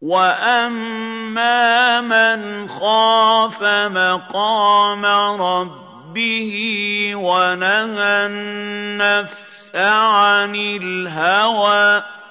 وَأَمَّا مَنْ خَافَ مَقَامَ رَبِّهِ وَنَهَى النَّفْسَ عَنِ الْهَوَىٰ